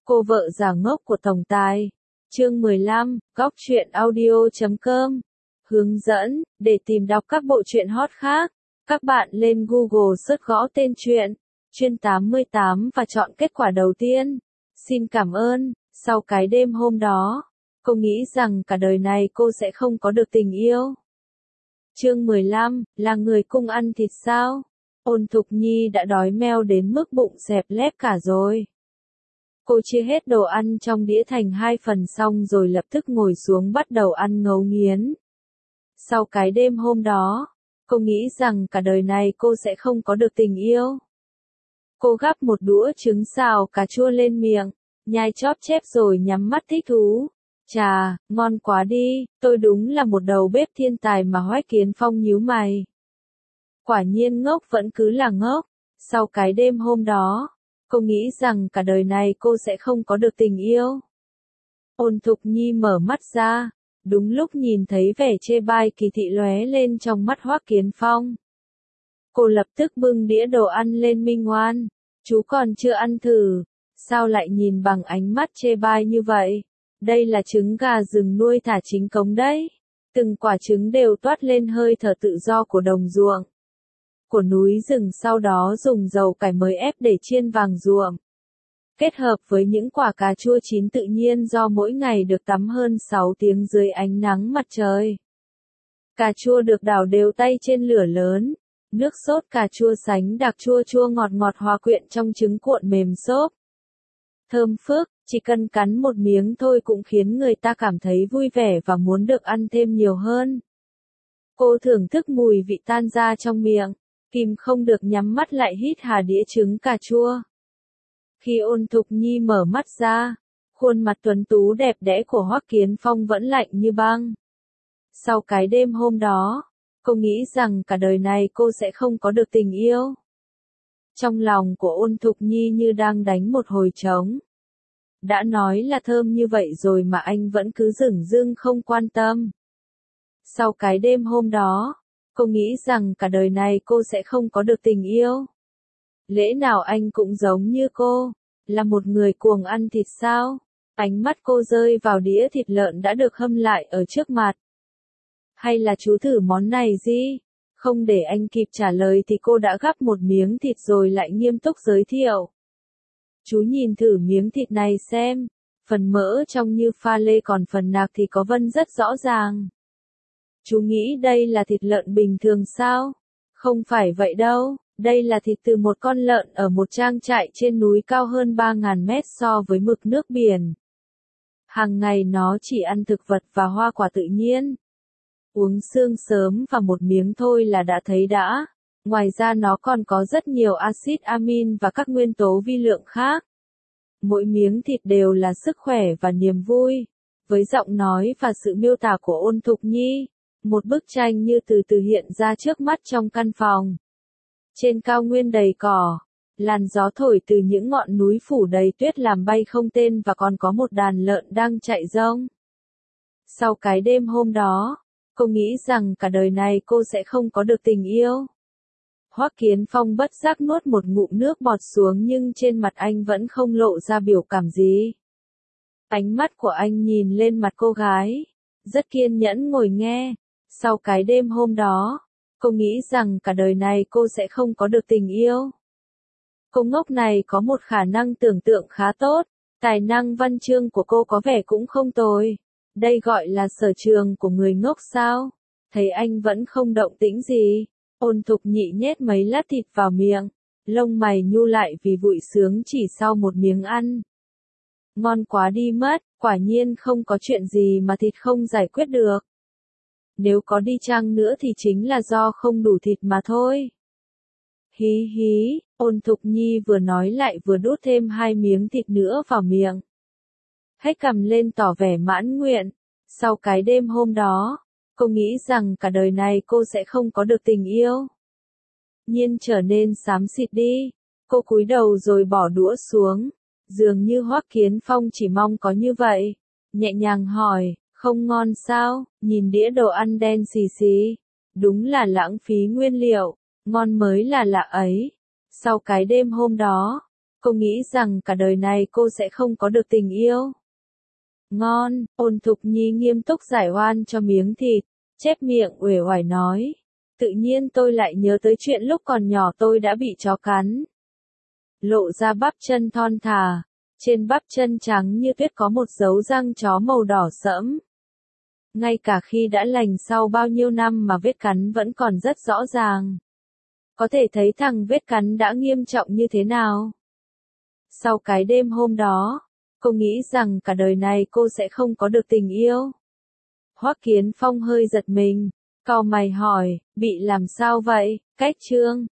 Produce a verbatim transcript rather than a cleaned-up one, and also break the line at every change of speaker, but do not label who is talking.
Cô vợ già ngốc của tổng tài. Chương mười lăm, góc truyện audio chấm com. Hướng dẫn, để tìm đọc các bộ truyện hot khác, các bạn lên Google search gõ tên truyện, Chuyên tám mươi tám và chọn kết quả đầu tiên. Xin cảm ơn. Sau cái đêm hôm đó, cô nghĩ rằng cả đời này cô sẽ không có được tình yêu. Chương mười lăm, là người cung ăn thịt sao? Ôn Thục Nhi đã đói meo đến mức bụng xẹp lép cả rồi. Cô chia hết đồ ăn trong đĩa thành hai phần xong rồi lập tức ngồi xuống bắt đầu ăn ngấu nghiến. Sau cái đêm hôm đó, cô nghĩ rằng cả đời này cô sẽ không có được tình yêu. Cô gắp một đũa trứng xào cà chua lên miệng, nhai chóp chép rồi nhắm mắt thích thú. Chà, ngon quá đi, tôi đúng là một đầu bếp thiên tài mà. Hoắc Kiến Phong nhíu mày. Quả nhiên ngốc vẫn cứ là ngốc. Sau cái đêm hôm đó, cô nghĩ rằng cả đời này cô sẽ không có được tình yêu. Ôn Thục Nhi mở mắt ra, đúng lúc nhìn thấy vẻ chê bai kỳ thị lóe lên trong mắt Hoắc Kiến Phong. Cô lập tức bưng đĩa đồ ăn lên Minh Ngoan. Chú còn chưa ăn thử, sao lại nhìn bằng ánh mắt chê bai như vậy? Đây là trứng gà rừng nuôi thả chính cống đấy. Từng quả trứng đều toát lên hơi thở tự do của đồng ruộng, của núi rừng, sau đó dùng dầu cải mới ép để chiên vàng ruộng. Kết hợp với những quả cà chua chín tự nhiên do mỗi ngày được tắm hơn sáu tiếng dưới ánh nắng mặt trời. Cà chua được đảo đều tay trên lửa lớn. Nước sốt cà chua sánh đặc chua chua ngọt ngọt hòa quyện trong trứng cuộn mềm xốp. Thơm phức, chỉ cần cắn một miếng thôi cũng khiến người ta cảm thấy vui vẻ và muốn được ăn thêm nhiều hơn. Cô thưởng thức mùi vị tan ra trong miệng, kìm không được nhắm mắt lại hít hà đĩa trứng cà chua. Khi Ôn Thục Nhi mở mắt ra, khuôn mặt tuấn tú đẹp đẽ của Hoắc Kiến Phong vẫn lạnh như băng. Sau cái đêm hôm đó, cô nghĩ rằng cả đời này cô sẽ không có được tình yêu. Trong lòng của Ôn Thục Nhi như đang đánh một hồi trống. Đã nói là thơm như vậy rồi mà anh vẫn cứ dửng dưng không quan tâm. Sau cái đêm hôm đó, cô nghĩ rằng cả đời này cô sẽ không có được tình yêu. Lẽ nào anh cũng giống như cô, là một người cuồng ăn thịt sao? Ánh mắt cô rơi vào đĩa thịt lợn đã được hâm lại ở trước mặt. Hay là chú thử món này gì? Không để anh kịp trả lời thì cô đã gắp một miếng thịt rồi lại nghiêm túc giới thiệu. Chú nhìn thử miếng thịt này xem, phần mỡ trông như pha lê còn phần nạc thì có vân rất rõ ràng. Chú nghĩ đây là thịt lợn bình thường sao? Không phải vậy đâu, đây là thịt từ một con lợn ở một trang trại trên núi cao hơn ba nghìn mét so với mực nước biển. Hàng ngày nó chỉ ăn thực vật và hoa quả tự nhiên. Uống xương sớm và một miếng thôi là đã thấy đã. Ngoài ra nó còn có rất nhiều axit amin và các nguyên tố vi lượng khác. Mỗi miếng thịt đều là sức khỏe và niềm vui. Với giọng nói và sự miêu tả của Ôn Thục Nhi, một bức tranh như từ từ hiện ra trước mắt trong căn phòng. Trên cao nguyên đầy cỏ, làn gió thổi từ những ngọn núi phủ đầy tuyết làm bay không tên và còn có một đàn lợn đang chạy rông. Sau cái đêm hôm đó, cô nghĩ rằng cả đời này cô sẽ không có được tình yêu. Hoắc Kiến Phong bất giác nuốt một ngụm nước bọt xuống nhưng trên mặt anh vẫn không lộ ra biểu cảm gì. Ánh mắt của anh nhìn lên mặt cô gái, rất kiên nhẫn ngồi nghe. Sau cái đêm hôm đó, cô nghĩ rằng cả đời này cô sẽ không có được tình yêu. Cô ngốc này có một khả năng tưởng tượng khá tốt, tài năng văn chương của cô có vẻ cũng không tồi. Đây gọi là sở trường của người ngốc sao? Thấy anh vẫn không động tĩnh gì, Ôn Thục Nhị nhét mấy lát thịt vào miệng, lông mày nhu lại vì vui sướng chỉ sau một miếng ăn. Ngon quá đi mất, quả nhiên không có chuyện gì mà thịt không giải quyết được. Nếu có đi chăng nữa thì chính là do không đủ thịt mà thôi. Hí hí, Ôn Thục Nhi vừa nói lại vừa đút thêm hai miếng thịt nữa vào miệng. Hét cầm lên tỏ vẻ mãn nguyện. Sau cái đêm hôm đó, cô nghĩ rằng cả đời này cô sẽ không có được tình yêu. Nhiên trở nên xám xịt đi. Cô cúi đầu rồi bỏ đũa xuống. Dường như Hoắc Kiến Phong chỉ mong có như vậy. Nhẹ nhàng hỏi, không ngon sao? Nhìn đĩa đồ ăn đen xì xì. Đúng là lãng phí nguyên liệu. Ngon mới là lạ ấy. Sau cái đêm hôm đó, Cô nghĩ rằng cả đời này cô sẽ không có được tình yêu. Ngon, Ôn Thục Nhi nghiêm túc giải oan cho miếng thịt, chép miệng uể oải nói. Tự nhiên tôi lại nhớ tới chuyện lúc còn nhỏ tôi đã bị chó cắn. Lộ ra bắp chân thon thả, trên bắp chân trắng như tuyết có một dấu răng chó màu đỏ sẫm. Ngay cả khi đã lành sau bao nhiêu năm mà vết cắn vẫn còn rất rõ ràng. Có thể thấy thằng vết cắn đã nghiêm trọng như thế nào. Sau cái đêm hôm đó, cô nghĩ rằng cả đời này cô sẽ không có được tình yêu. Hoắc Kiến Phong hơi giật mình, cau mày hỏi, bị làm sao vậy, Cách Trương?